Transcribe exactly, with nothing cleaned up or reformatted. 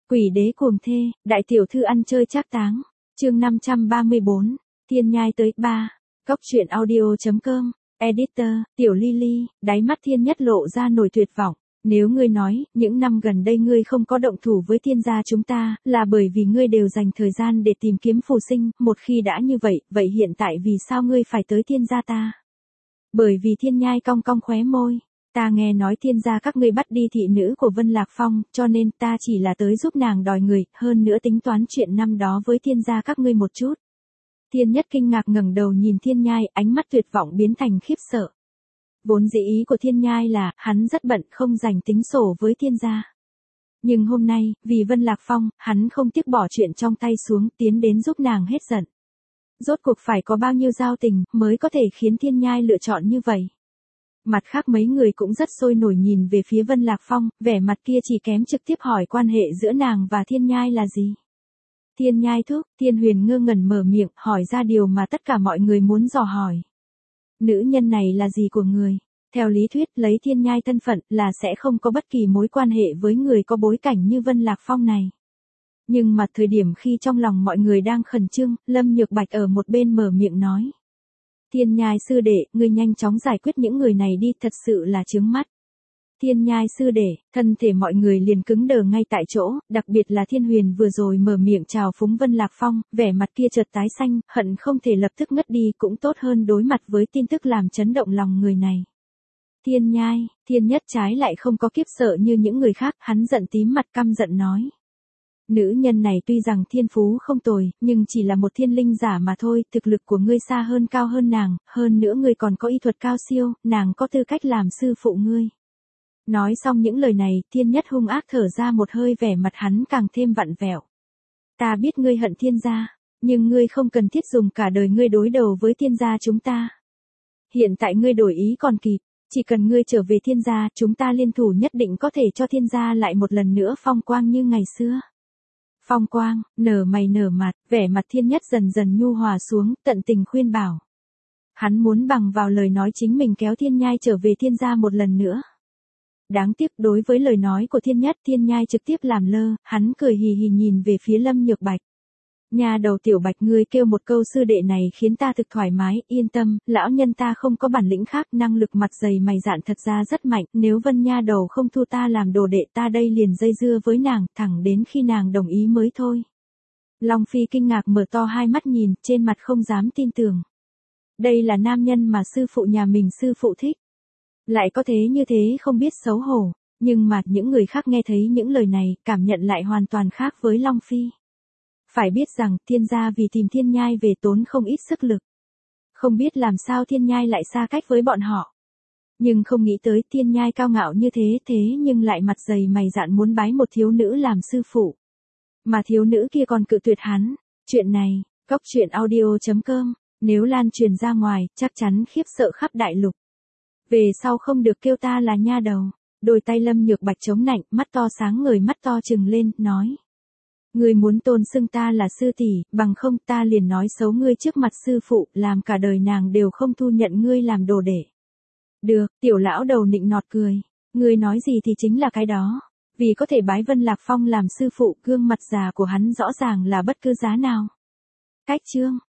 Quỷ đế cuồng thê, đại tiểu thư ăn chơi trác táng. Chương năm trăm ba mươi bốn, Thiên Nhai tới ba. Cốc truyện audio.com, Editor, Tiểu Lily, đáy mắt Thiên Nhất lộ ra nổi tuyệt vọng. Nếu ngươi nói, những năm gần đây ngươi không có động thủ với Thiên gia chúng ta, là bởi vì ngươi đều dành thời gian để tìm kiếm phù sinh, một khi đã như vậy, vậy hiện tại vì sao ngươi phải tới Thiên gia ta? Bởi vì Thiên Nhai cong cong khóe môi. Ta nghe nói Thiên gia các ngươi bắt đi thị nữ của Vân Lạc Phong, cho nên ta chỉ là tới giúp nàng đòi người, hơn nữa tính toán chuyện năm đó với Thiên gia các ngươi một chút. Thiên Nhất kinh ngạc ngẩng đầu nhìn Thiên Nhai, ánh mắt tuyệt vọng biến thành khiếp sợ. Vốn dĩ ý của Thiên Nhai là, hắn rất bận không dành tính sổ với Thiên gia. Nhưng hôm nay, vì Vân Lạc Phong, hắn không tiếc bỏ chuyện trong tay xuống, tiến đến giúp nàng hết giận. Rốt cuộc phải có bao nhiêu giao tình, mới có thể khiến Thiên Nhai lựa chọn như vậy. Mặt khác mấy người cũng rất sôi nổi nhìn về phía Vân Lạc Phong, vẻ mặt kia chỉ kém trực tiếp hỏi quan hệ giữa nàng và Thiên Nhai là gì. Thiên Nhai thúc, Thiên Huyền ngơ ngẩn mở miệng, hỏi ra điều mà tất cả mọi người muốn dò hỏi. Nữ nhân này là gì của người? Theo lý thuyết, lấy Thiên Nhai thân phận là sẽ không có bất kỳ mối quan hệ với người có bối cảnh như Vân Lạc Phong này. Nhưng mà thời điểm khi trong lòng mọi người đang khẩn trương, Lâm Nhược Bạch ở một bên mở miệng nói. Thiên Nhai sư đệ, ngươi nhanh chóng giải quyết những người này đi, thật sự là chướng mắt. Thiên Nhai sư đệ, thân thể mọi người liền cứng đờ ngay tại chỗ, đặc biệt là Thiên Huyền vừa rồi mở miệng chào phúng Vân Lạc Phong, vẻ mặt kia chợt tái xanh, hận không thể lập tức ngất đi, cũng tốt hơn đối mặt với tin tức làm chấn động lòng người này. Thiên Nhai, Thiên Nhất trái lại không có kiếp sợ như những người khác, hắn giận tím mặt căm giận nói. Nữ nhân này tuy rằng thiên phú không tồi, nhưng chỉ là một thiên linh giả mà thôi, thực lực của ngươi xa hơn cao hơn nàng, hơn nữa ngươi còn có y thuật cao siêu, nàng có tư cách làm sư phụ ngươi. Nói xong những lời này, Thiên Nhất hung ác thở ra một hơi, vẻ mặt hắn càng thêm vặn vẹo. Ta biết ngươi hận Thiên gia, nhưng ngươi không cần thiết dùng cả đời ngươi đối đầu với Thiên gia chúng ta. Hiện tại ngươi đổi ý còn kịp, chỉ cần ngươi trở về Thiên gia, chúng ta liên thủ nhất định có thể cho Thiên gia lại một lần nữa phong quang như ngày xưa. Phong quang, nở mày nở mặt, vẻ mặt Thiên Nhất dần dần nhu hòa xuống, tận tình khuyên bảo. Hắn muốn bằng vào lời nói chính mình kéo Thiên Nhai trở về Thiên gia một lần nữa. Đáng tiếc đối với lời nói của Thiên Nhất, Thiên Nhai trực tiếp làm lơ, hắn cười hì hì nhìn về phía Lâm Nhược Bạch. Nhà đầu Tiểu Bạch, ngươi kêu một câu sư đệ này khiến ta thực thoải mái, yên tâm, lão nhân ta không có bản lĩnh khác, năng lực mặt dày mày dạn thật ra rất mạnh, nếu Vân nha đầu không thu ta làm đồ đệ, ta đây liền dây dưa với nàng, thẳng đến khi nàng đồng ý mới thôi. Long Phi kinh ngạc mở to hai mắt nhìn, trên mặt không dám tin tưởng. Đây là nam nhân mà sư phụ nhà mình sư phụ thích. Lại có thế như thế không biết xấu hổ, nhưng mà những người khác nghe thấy những lời này, cảm nhận lại hoàn toàn khác với Long Phi. Phải biết rằng, Thiên gia vì tìm Thiên Nhai về tốn không ít sức lực. Không biết làm sao Thiên Nhai lại xa cách với bọn họ. Nhưng không nghĩ tới Thiên Nhai cao ngạo như thế thế nhưng lại mặt dày mày dạn muốn bái một thiếu nữ làm sư phụ. Mà thiếu nữ kia còn cự tuyệt hắn. Chuyện này, cốc truyện audio.com, nếu lan truyền ra ngoài, chắc chắn khiếp sợ khắp đại lục. Về sau không được kêu ta là nha đầu. Đôi tay Lâm Nhược Bạch chống nạnh, mắt to sáng ngời, mắt to trừng lên, nói. Ngươi muốn tôn xưng ta là sư tỷ, bằng không ta liền nói xấu ngươi trước mặt sư phụ, làm cả đời nàng đều không thu nhận ngươi làm đồ đệ. Được, tiểu lão đầu nịnh nọt cười. Ngươi nói gì thì chính là cái đó. Vì có thể bái Vân Lạc Phong làm sư phụ, gương mặt già của hắn rõ ràng là bất cứ giá nào. Cách chương.